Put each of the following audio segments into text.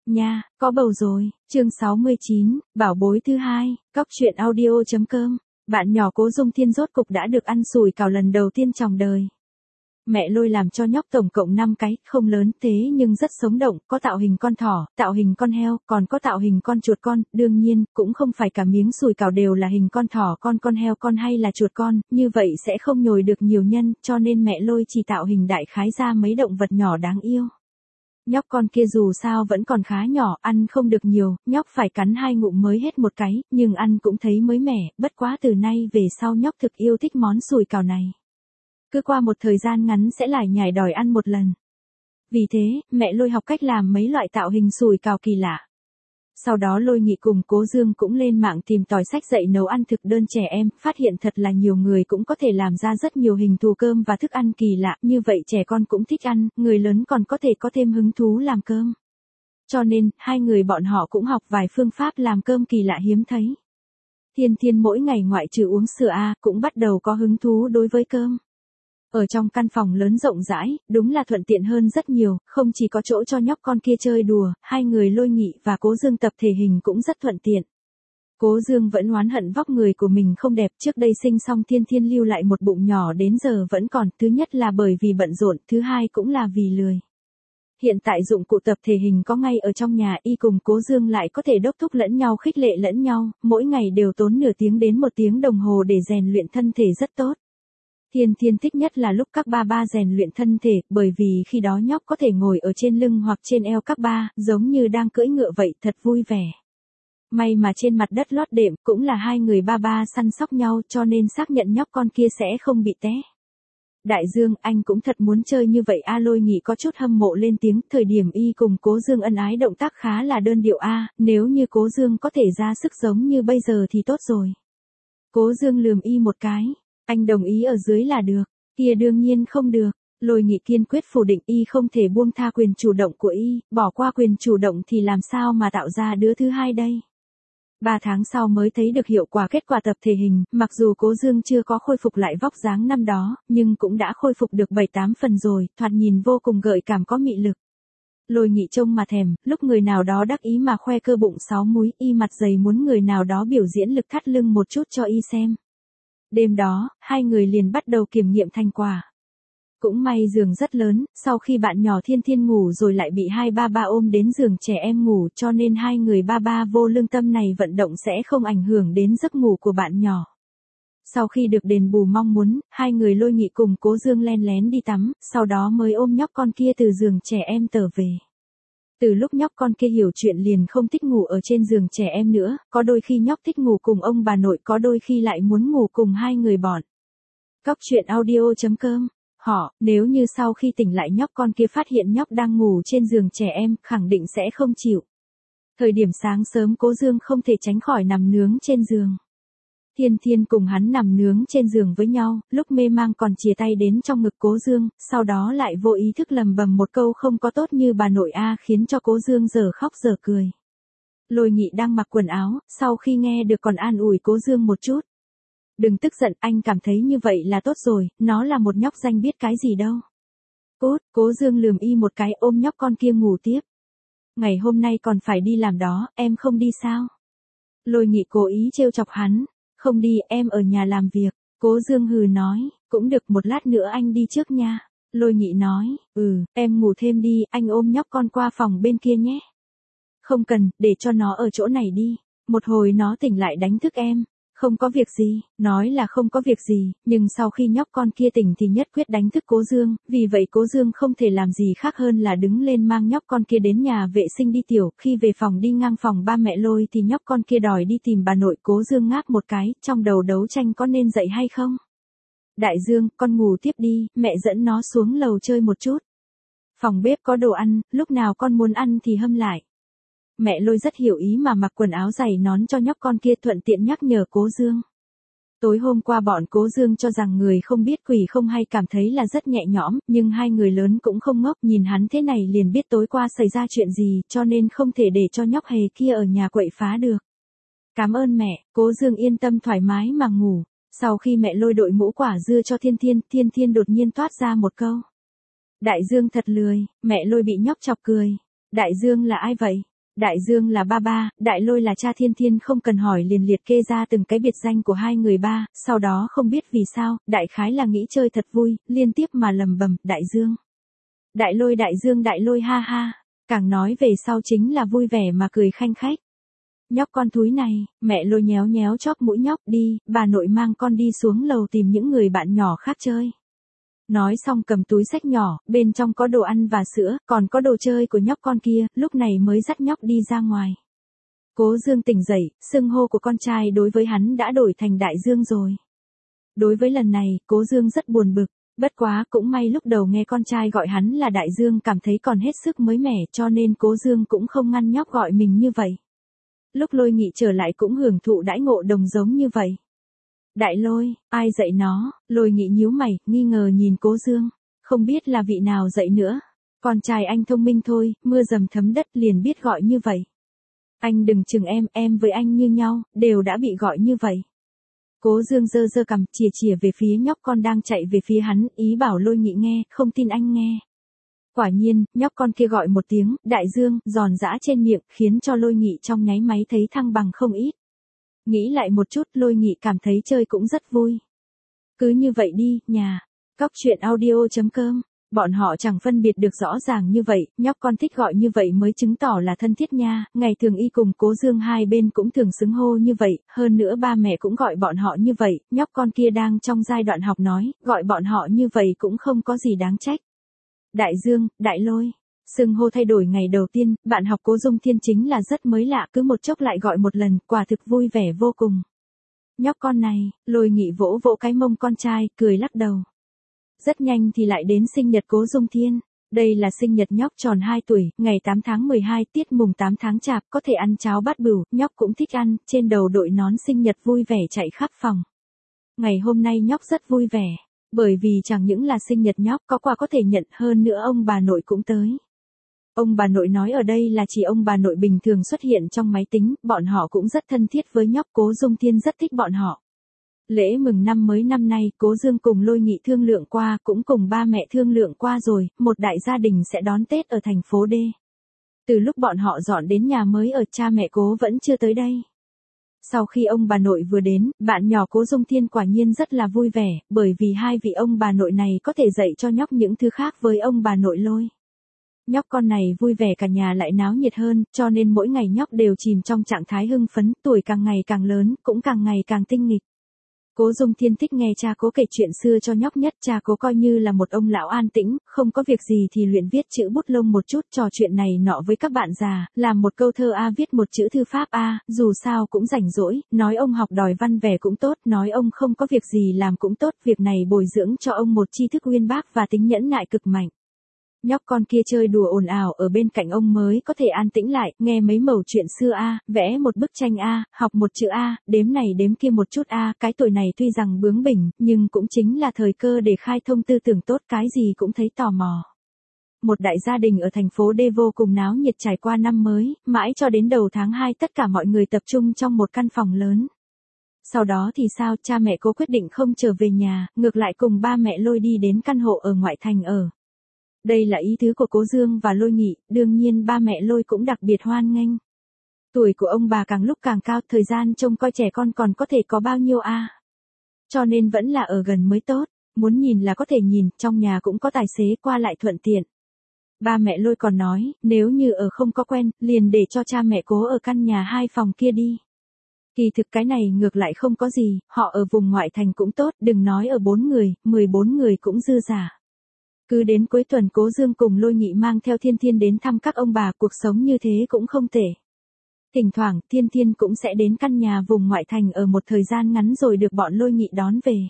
Nha, có bầu rồi. Chương 69, bảo bối thứ hai, cóc truyện audio.com. Bạn nhỏ Cố Dung Thiên rốt cục đã được ăn sủi cảo lần đầu tiên trong đời. Mẹ Lôi làm cho nhóc tổng cộng 5 cái, không lớn thế nhưng rất sống động, có tạo hình con thỏ, tạo hình con heo, còn có tạo hình con chuột con, đương nhiên, cũng không phải cả miếng sủi cảo đều là hình con thỏ con heo con hay là chuột con, như vậy sẽ không nhồi được nhiều nhân, cho nên mẹ Lôi chỉ tạo hình đại khái ra mấy động vật nhỏ đáng yêu. Nhóc con kia dù sao vẫn còn khá nhỏ, ăn không được nhiều, nhóc phải cắn 2 ngụm mới hết một cái, nhưng ăn cũng thấy mới mẻ, bất quá từ nay về sau nhóc thực yêu thích món sủi cảo này. Cứ qua một thời gian ngắn sẽ lại nhảy đòi ăn một lần. Vì thế, mẹ Lôi học cách làm mấy loại tạo hình sủi cảo kỳ lạ. Sau đó Lôi Nghị cùng Cố Dương cũng lên mạng tìm tòi sách dạy nấu ăn thực đơn trẻ em, phát hiện thật là nhiều người cũng có thể làm ra rất nhiều hình thù cơm và thức ăn kỳ lạ, như vậy trẻ con cũng thích ăn, người lớn còn có thể có thêm hứng thú làm cơm. Cho nên, hai người bọn họ cũng học vài phương pháp làm cơm kỳ lạ hiếm thấy. Thiên Thiên mỗi ngày ngoại trừ uống sữa cũng bắt đầu có hứng thú đối với cơm. Ở trong căn phòng lớn rộng rãi, đúng là thuận tiện hơn rất nhiều, không chỉ có chỗ cho nhóc con kia chơi đùa, hai người Lôi Nghị và Cố Dương tập thể hình cũng rất thuận tiện. Cố Dương vẫn oán hận vóc người của mình không đẹp, trước đây sinh xong Thiên Thiên lưu lại một bụng nhỏ đến giờ vẫn còn, thứ nhất là bởi vì bận rộn, thứ hai cũng là vì lười. Hiện tại dụng cụ tập thể hình có ngay ở trong nhà, y cùng Cố Dương lại có thể đốc thúc lẫn nhau, khích lệ lẫn nhau, mỗi ngày đều tốn nửa tiếng đến 1 tiếng đồng hồ để rèn luyện thân thể rất tốt. Thiên Thiên thích nhất là lúc các ba rèn luyện thân thể, bởi vì khi đó nhóc có thể ngồi ở trên lưng hoặc trên eo các ba, giống như đang cưỡi ngựa vậy, thật vui vẻ. May mà trên mặt đất lót đệm cũng là hai người ba săn sóc nhau, cho nên xác nhận nhóc con kia sẽ không bị té. Đại Dương, anh cũng thật muốn chơi như vậy Lôi Nghị có chút hâm mộ lên tiếng, thời điểm y cùng Cố Dương ân ái động tác khá là đơn điệu nếu như Cố Dương có thể ra sức giống như bây giờ thì tốt rồi. Cố Dương lườm y một cái. Anh đồng ý ở dưới là được, kia đương nhiên không được. Lôi Nghị kiên quyết phủ định, y không thể buông tha quyền chủ động của y, bỏ qua quyền chủ động thì làm sao mà tạo ra đứa thứ hai đây. 3 tháng sau mới thấy được hiệu quả kết quả tập thể hình, mặc dù Cố Dương chưa có khôi phục lại vóc dáng năm đó, nhưng cũng đã khôi phục được 7-8 phần rồi, thoạt nhìn vô cùng gợi cảm có mị lực. Lôi Nghị trông mà thèm, lúc người nào đó đắc ý mà khoe cơ bụng 6 múi, y mặt dày muốn người nào đó biểu diễn lực thắt lưng một chút cho y xem. Đêm đó, hai người liền bắt đầu kiểm nghiệm thành quả. Cũng may giường rất lớn, sau khi bạn nhỏ Thiên Thiên ngủ rồi lại bị hai ba ôm đến giường trẻ em ngủ, cho nên hai người ba vô lương tâm này vận động sẽ không ảnh hưởng đến giấc ngủ của bạn nhỏ. Sau khi được đền bù mong muốn, hai người Lôi Nghị cùng Cố Dương len lén đi tắm, sau đó mới ôm nhóc con kia từ giường trẻ em trở về. Từ lúc nhóc con kia hiểu chuyện liền không thích ngủ ở trên giường trẻ em nữa, có đôi khi nhóc thích ngủ cùng ông bà nội, có đôi khi lại muốn ngủ cùng hai người bọn. Cóc truyện audio.com. Nếu như sau khi tỉnh lại nhóc con kia phát hiện nhóc đang ngủ trên giường trẻ em, khẳng định sẽ không chịu. Thời điểm sáng sớm Cố Dương không thể tránh khỏi nằm nướng trên giường. Thiên Thiên cùng hắn nằm nướng trên giường với nhau, lúc mê mang còn chìa tay đến trong ngực Cố Dương, sau đó lại vô ý thức lầm bầm một câu không có tốt như bà nội khiến cho Cố Dương giờ khóc giờ cười. Lôi Nghị đang mặc quần áo, sau khi nghe được còn an ủi Cố Dương một chút. Đừng tức giận, anh cảm thấy như vậy là tốt rồi, nó là một nhóc danh biết cái gì đâu. Cút, Cố Dương lườm y một cái ôm nhóc con kia ngủ tiếp. Ngày hôm nay còn phải đi làm đó, em không đi sao? Lôi Nghị cố ý trêu chọc hắn. Không đi, em ở nhà làm việc. Cố Dương hừ nói, cũng được, một lát nữa anh đi trước nha. Lôi Nghị nói, em ngủ thêm đi, anh ôm nhóc con qua phòng bên kia nhé. Không cần, để cho nó ở chỗ này đi. Một hồi nó tỉnh lại đánh thức em. Không có việc gì, nói là không có việc gì, nhưng sau khi nhóc con kia tỉnh thì nhất quyết đánh thức Cố Dương, vì vậy Cố Dương không thể làm gì khác hơn là đứng lên mang nhóc con kia đến nhà vệ sinh đi tiểu, khi về phòng đi ngang phòng ba mẹ Lôi thì nhóc con kia đòi đi tìm bà nội. Cố Dương ngáp một cái, trong đầu đấu tranh có nên dậy hay không. Đại Dương, con ngủ tiếp đi, mẹ dẫn nó xuống lầu chơi một chút. Phòng bếp có đồ ăn, lúc nào con muốn ăn thì hâm lại. Mẹ Lôi rất hiểu ý mà mặc quần áo giày nón cho nhóc con kia, thuận tiện nhắc nhở Cố Dương. Tối hôm qua bọn Cố Dương cho rằng người không biết quỷ không hay, cảm thấy là rất nhẹ nhõm, nhưng hai người lớn cũng không ngốc, nhìn hắn thế này liền biết tối qua xảy ra chuyện gì, cho nên không thể để cho nhóc hề kia ở nhà quậy phá được. Cảm ơn mẹ, Cố Dương yên tâm thoải mái mà ngủ. Sau khi mẹ Lôi đội mũ quả dưa cho Thiên Thiên, Thiên Thiên đột nhiên toát ra một câu. Đại Dương thật lười, mẹ Lôi bị nhóc chọc cười. Đại Dương là ai vậy? Đại Dương là ba ba, Đại Lôi là cha. Thiên Thiên không cần hỏi liền liệt kê ra từng cái biệt danh của hai người ba, sau đó không biết vì sao, đại khái là nghĩ chơi thật vui, liên tiếp mà lầm bầm, Đại Dương. Đại Lôi Đại Dương Đại Lôi ha ha, càng nói về sau chính là vui vẻ mà cười khanh khách. Nhóc con thúi này, mẹ Lôi nhéo nhéo chóp mũi nhóc, đi, bà nội mang con đi xuống lầu tìm những người bạn nhỏ khác chơi. Nói xong cầm túi xách nhỏ, bên trong có đồ ăn và sữa, còn có đồ chơi của nhóc con kia, lúc này mới dắt nhóc đi ra ngoài. Cố Dương tỉnh dậy, xưng hô của con trai đối với hắn đã đổi thành Đại Dương rồi. Đối với lần này, Cố Dương rất buồn bực, bất quá cũng may lúc đầu nghe con trai gọi hắn là Đại Dương cảm thấy còn hết sức mới mẻ cho nên Cố Dương cũng không ngăn nhóc gọi mình như vậy. Lúc Lôi Nghị trở lại cũng hưởng thụ đãi ngộ đồng giống như vậy. Đại Lôi, ai dạy nó? Lôi Nghị nhíu mày, nghi ngờ nhìn Cố Dương. Không biết là vị nào dạy nữa. Con trai anh thông minh thôi, mưa dầm thấm đất liền biết gọi như vậy. Anh đừng chừng em với anh như nhau, đều đã bị gọi như vậy. Cố Dương giơ giơ cằm, chìa về phía nhóc con đang chạy về phía hắn, ý bảo Lôi Nghị nghe, không tin anh nghe. Quả nhiên, nhóc con kia gọi một tiếng, Đại Dương, giòn giã trên miệng, khiến cho Lôi Nghị trong nháy máy thấy thăng bằng không ít. Nghĩ lại một chút, Lôi Nghị cảm thấy chơi cũng rất vui. Cứ như vậy đi, nhà. Cóc truyện audio.com. Bọn họ chẳng phân biệt được rõ ràng như vậy, nhóc con thích gọi như vậy mới chứng tỏ là thân thiết nha, ngày thường y cùng Cố Dương hai bên cũng thường xứng hô như vậy, hơn nữa ba mẹ cũng gọi bọn họ như vậy, nhóc con kia đang trong giai đoạn học nói, gọi bọn họ như vậy cũng không có gì đáng trách. Đại Dương, Đại Lôi. Xưng hô thay đổi ngày đầu tiên, bạn học Cố Dung Thiên chính là rất mới lạ, cứ một chốc lại gọi một lần, quả thực vui vẻ vô cùng. Nhóc con này, Lôi Nghị vỗ vỗ cái mông con trai, cười lắc đầu. Rất nhanh thì lại đến sinh nhật Cố Dung Thiên. Đây là sinh nhật nhóc tròn 2 tuổi, ngày 8 tháng 12, tiết mùng 8 tháng chạp, có thể ăn cháo bát bửu, nhóc cũng thích ăn, trên đầu đội nón sinh nhật vui vẻ chạy khắp phòng. Ngày hôm nay nhóc rất vui vẻ, bởi vì chẳng những là sinh nhật nhóc có quà có thể nhận, hơn nữa ông bà nội cũng tới. Ông bà nội nói ở đây là chỉ ông bà nội bình thường xuất hiện trong máy tính, bọn họ cũng rất thân thiết với nhóc. Cố Dung Thiên rất thích bọn họ. Lễ mừng năm mới năm nay, Cố Dương cùng Lôi Nghị thương lượng qua, cũng cùng ba mẹ thương lượng qua rồi, một đại gia đình sẽ đón Tết ở thành phố D. Từ lúc bọn họ dọn đến nhà mới ở, cha mẹ Cố vẫn chưa tới đây. Sau khi ông bà nội vừa đến, bạn nhỏ Cố Dung Thiên quả nhiên rất là vui vẻ, bởi vì hai vị ông bà nội này có thể dạy cho nhóc những thứ khác với ông bà nội Lôi. Nhóc con này vui vẻ cả nhà lại náo nhiệt hơn, cho nên mỗi ngày nhóc đều chìm trong trạng thái hưng phấn, tuổi càng ngày càng lớn, cũng càng ngày càng tinh nghịch. Cố Dung Thiên thích nghe cha Cố kể chuyện xưa cho nhóc nhất, cha Cố coi như là một ông lão an tĩnh, không có việc gì thì luyện viết chữ bút lông một chút, trò chuyện này nọ với các bạn già, làm một câu thơ A viết một chữ thư pháp A, dù sao cũng rảnh rỗi, nói ông học đòi văn vẻ cũng tốt, nói ông không có việc gì làm cũng tốt, việc này bồi dưỡng cho ông một tri thức uyên bác và tính nhẫn nại cực mạnh. Nhóc con kia chơi đùa ồn ào ở bên cạnh ông mới có thể an tĩnh lại, nghe mấy mẩu chuyện xưa A, vẽ một bức tranh A, học một chữ A, đếm này đếm kia một chút A, cái tuổi này tuy rằng bướng bỉnh, nhưng cũng chính là thời cơ để khai thông tư tưởng tốt, cái gì cũng thấy tò mò. Một đại gia đình ở thành phố D vô cùng náo nhiệt trải qua năm mới, mãi cho đến đầu tháng 2 tất cả mọi người tập trung trong một căn phòng lớn. Sau đó thì sao, cha mẹ Cố quyết định không trở về nhà, ngược lại cùng ba mẹ Lôi đi đến căn hộ ở ngoại thành ở. Đây là ý tứ của Cố Dương và Lôi Nghị, đương nhiên ba mẹ Lôi cũng đặc biệt hoan nghênh. Tuổi của ông bà càng lúc càng cao, thời gian trông coi trẻ con còn có thể có bao nhiêu a? Cho nên vẫn là ở gần mới tốt, muốn nhìn là có thể nhìn, trong nhà cũng có tài xế qua lại thuận tiện. Ba mẹ Lôi còn nói, nếu như ở không có quen, liền để cho cha mẹ Cố ở căn nhà 2 phòng kia đi. Kỳ thực cái này ngược lại không có gì, họ ở vùng ngoại thành cũng tốt, đừng nói ở 4 người, 14 người cũng dư giả. Cứ đến cuối tuần Cố Dương cùng Lôi Nghị mang theo Thiên Thiên đến thăm các ông bà, cuộc sống như thế cũng không tệ. Thỉnh thoảng, Thiên Thiên cũng sẽ đến căn nhà vùng ngoại thành ở một thời gian ngắn rồi được bọn Lôi Nghị đón về.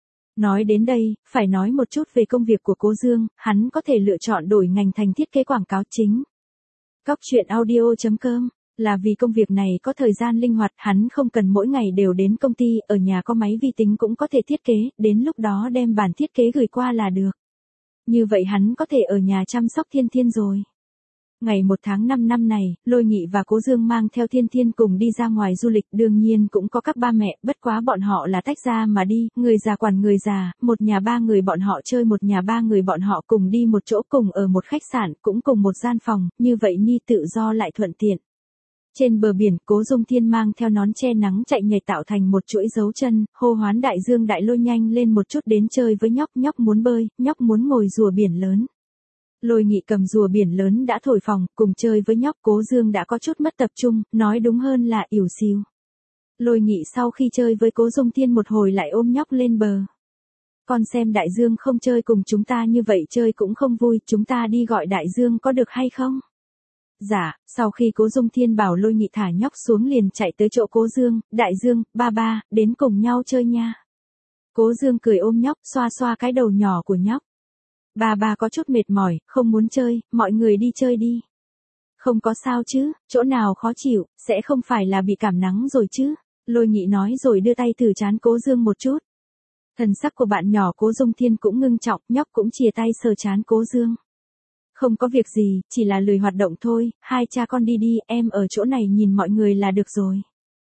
Nói đến đây, phải nói một chút về công việc của Cố Dương, hắn có thể lựa chọn đổi ngành thành thiết kế quảng cáo chính. Cóc truyện audio.com. Là vì công việc này có thời gian linh hoạt, hắn không cần mỗi ngày đều đến công ty, ở nhà có máy vi tính cũng có thể thiết kế, đến lúc đó đem bản thiết kế gửi qua là được. Như vậy hắn có thể ở nhà chăm sóc Thiên Thiên rồi. Ngày 1 tháng 5 năm này, Lôi Nghị và Cố Dương mang theo Thiên Thiên cùng đi ra ngoài du lịch, đương nhiên cũng có các ba mẹ, bất quá bọn họ là tách ra mà đi, người già quản người già, một nhà 3 người bọn họ chơi, một nhà 3 người bọn họ cùng đi một chỗ, cùng ở một khách sạn, cũng cùng một gian phòng, như vậy ni tự do lại thuận tiện. Trên bờ biển, Cố Dung Thiên mang theo nón che nắng chạy nhảy tạo thành một chuỗi dấu chân, hô hoán đại dương đại lôi nhanh lên một chút đến chơi với nhóc, nhóc muốn bơi, nhóc muốn ngồi rùa biển lớn. Lôi Nghị cầm rùa biển lớn đã thổi phồng, cùng chơi với nhóc. Cố Dương đã có chút mất tập trung, nói đúng hơn là ỉu xìu. Lôi Nghị sau khi chơi với Cố Dung Thiên một hồi lại ôm nhóc lên bờ. Con xem đại dương không chơi cùng chúng ta như vậy chơi cũng không vui, chúng ta đi gọi đại dương có được hay không? Dạ, sau khi Cố Dung Thiên bảo Lôi Nghị thả nhóc xuống liền chạy tới chỗ Cố Dương, đại dương, ba ba, đến cùng nhau chơi nha. Cố Dương cười ôm nhóc, xoa xoa cái đầu nhỏ của nhóc. Ba ba có chút mệt mỏi, không muốn chơi, mọi người đi chơi đi. Không có sao chứ, chỗ nào khó chịu, sẽ không phải là bị cảm nắng rồi chứ. Lôi Nghị nói rồi đưa tay thử trán Cố Dương một chút. Thần sắc của bạn nhỏ Cố Dung Thiên cũng ngưng trọng, nhóc cũng chìa tay sờ trán Cố Dương. Không có việc gì, chỉ là lười hoạt động thôi, hai cha con đi đi, em ở chỗ này nhìn mọi người là được rồi.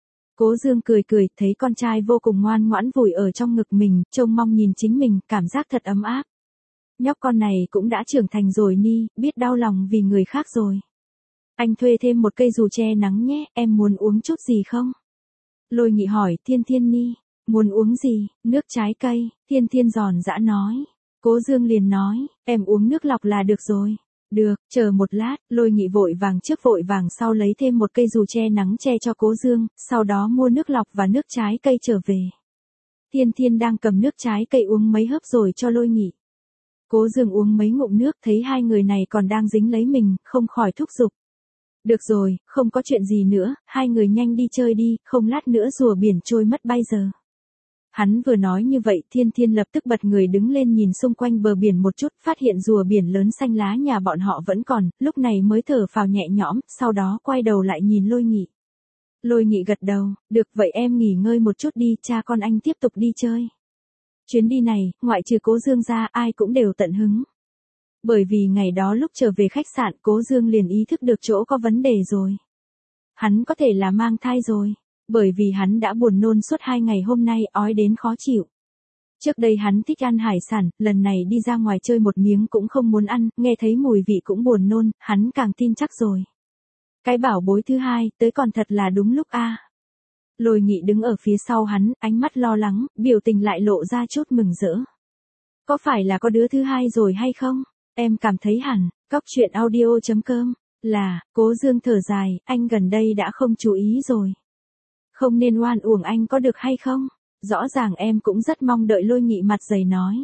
Cố Dương cười cười, thấy con trai vô cùng ngoan ngoãn vùi ở trong ngực mình, trông mong nhìn chính mình, cảm giác thật ấm áp. Nhóc con này cũng đã trưởng thành rồi ni, biết đau lòng vì người khác rồi. Anh thuê thêm một cây dù che nắng nhé, em muốn uống chút gì không? Lôi Nghị hỏi, Thiên Thiên ni, muốn uống gì? Nước trái cây, Thiên Thiên giòn giã nói. Cố Dương liền nói, em uống nước lọc là được rồi. Được, chờ một lát, Lôi Nghị vội vàng trước vội vàng sau lấy thêm một cây dù che nắng che cho Cố Dương, sau đó mua nước lọc và nước trái cây trở về. Thiên Thiên đang cầm nước trái cây uống mấy hớp rồi cho Lôi Nghị. Cố Dương uống mấy ngụm nước thấy hai người này còn đang dính lấy mình, không khỏi thúc giục. Được rồi, không có chuyện gì nữa, hai người nhanh đi chơi đi, không lát nữa rùa biển trôi mất bây giờ. Hắn vừa nói như vậy, Thiên Thiên lập tức bật người đứng lên nhìn xung quanh bờ biển một chút, phát hiện rùa biển lớn xanh lá nhà bọn họ vẫn còn, lúc này mới thở phào nhẹ nhõm, sau đó quay đầu lại nhìn Lôi Nghị. Lôi Nghị gật đầu, được vậy em nghỉ ngơi một chút đi, cha con anh tiếp tục đi chơi. Chuyến đi này, ngoại trừ Cố Dương ra ai cũng đều tận hứng. Bởi vì ngày đó lúc trở về khách sạn Cố Dương liền ý thức được chỗ có vấn đề rồi. Hắn có thể là mang thai rồi. Bởi vì hắn đã buồn nôn suốt 2 ngày hôm nay ói đến khó chịu. Trước đây hắn thích ăn hải sản, lần này đi ra ngoài chơi một miếng cũng không muốn ăn, nghe thấy mùi vị cũng buồn nôn, hắn càng tin chắc rồi. Cái bảo bối thứ hai, tới còn thật là đúng lúc a. Lôi Nghị đứng ở phía sau hắn, ánh mắt lo lắng, biểu tình lại lộ ra chút mừng rỡ. Có phải là có đứa thứ hai rồi hay không? Em cảm thấy hẳn, coctruyện.audio.com, là, Cố Dương thở dài, anh gần đây đã không chú ý rồi. Không nên oan uổng anh có được hay không? Rõ ràng em cũng rất mong đợi. Lôi Nghị mặt dày nói.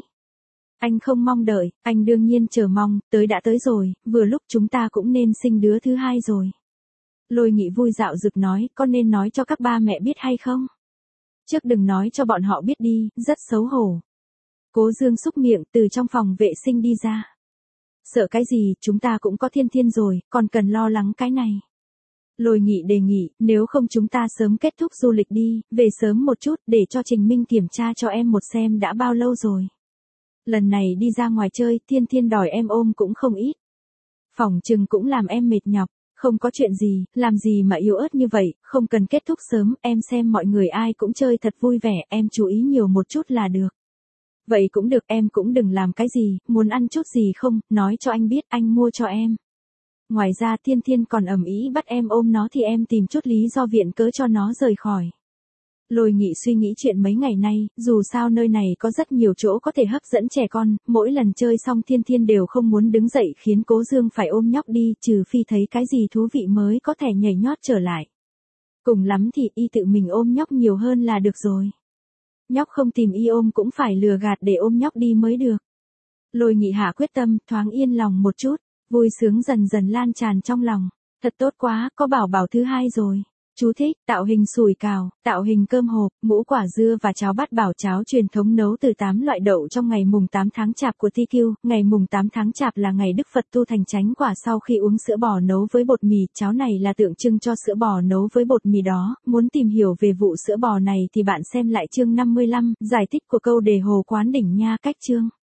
Anh không mong đợi, anh đương nhiên chờ mong, tới đã tới rồi, vừa lúc chúng ta cũng nên sinh đứa thứ hai rồi. Lôi Nghị vui dạo dực nói, có nên nói cho các ba mẹ biết hay không? Trước đừng nói cho bọn họ biết đi, rất xấu hổ. Cố Dương xúc miệng từ trong phòng vệ sinh đi ra. Sợ cái gì, chúng ta cũng có Thiên Thiên rồi, còn cần lo lắng cái này. Lôi Nghị đề nghị, nếu không chúng ta sớm kết thúc du lịch đi, về sớm một chút để cho Trình Minh kiểm tra cho em một xem đã bao lâu rồi. Lần này đi ra ngoài chơi, Thiên Thiên đòi em ôm cũng không ít. Phỏng chừng cũng làm em mệt nhọc, không có chuyện gì, làm gì mà yếu ớt như vậy, không cần kết thúc sớm, em xem mọi người ai cũng chơi thật vui vẻ, em chú ý nhiều một chút là được. Vậy cũng được, em cũng đừng làm cái gì, muốn ăn chút gì không, nói cho anh biết, anh mua cho em. Ngoài ra Thiên Thiên còn ầm ĩ bắt em ôm nó thì em tìm chút lý do viện cớ cho nó rời khỏi. Lôi Nghị suy nghĩ chuyện mấy ngày nay, dù sao nơi này có rất nhiều chỗ có thể hấp dẫn trẻ con, mỗi lần chơi xong Thiên Thiên đều không muốn đứng dậy khiến Cố Dương phải ôm nhóc đi, trừ phi thấy cái gì thú vị mới có thể nhảy nhót trở lại. Cùng lắm thì y tự mình ôm nhóc nhiều hơn là được rồi. Nhóc không tìm y ôm cũng phải lừa gạt để ôm nhóc đi mới được. Lôi Nghị hạ quyết tâm, thoáng yên lòng một chút. Vui sướng dần dần lan tràn trong lòng. Thật tốt quá, có bảo bảo thứ hai rồi. Chú thích, tạo hình sủi cào, tạo hình cơm hộp, ngũ quả dưa và cháo bát bảo cháo truyền thống nấu từ 8 loại đậu trong ngày mùng 8 tháng Chạp của TQ. Ngày mùng 8 tháng Chạp là ngày Đức Phật tu thành chánh quả sau khi uống sữa bò nấu với bột mì. Cháo này là tượng trưng cho sữa bò nấu với bột mì đó. Muốn tìm hiểu về vụ sữa bò này thì bạn xem lại chương 55, giải thích của câu đề Hồ Quán Đỉnh Nha. Cách chương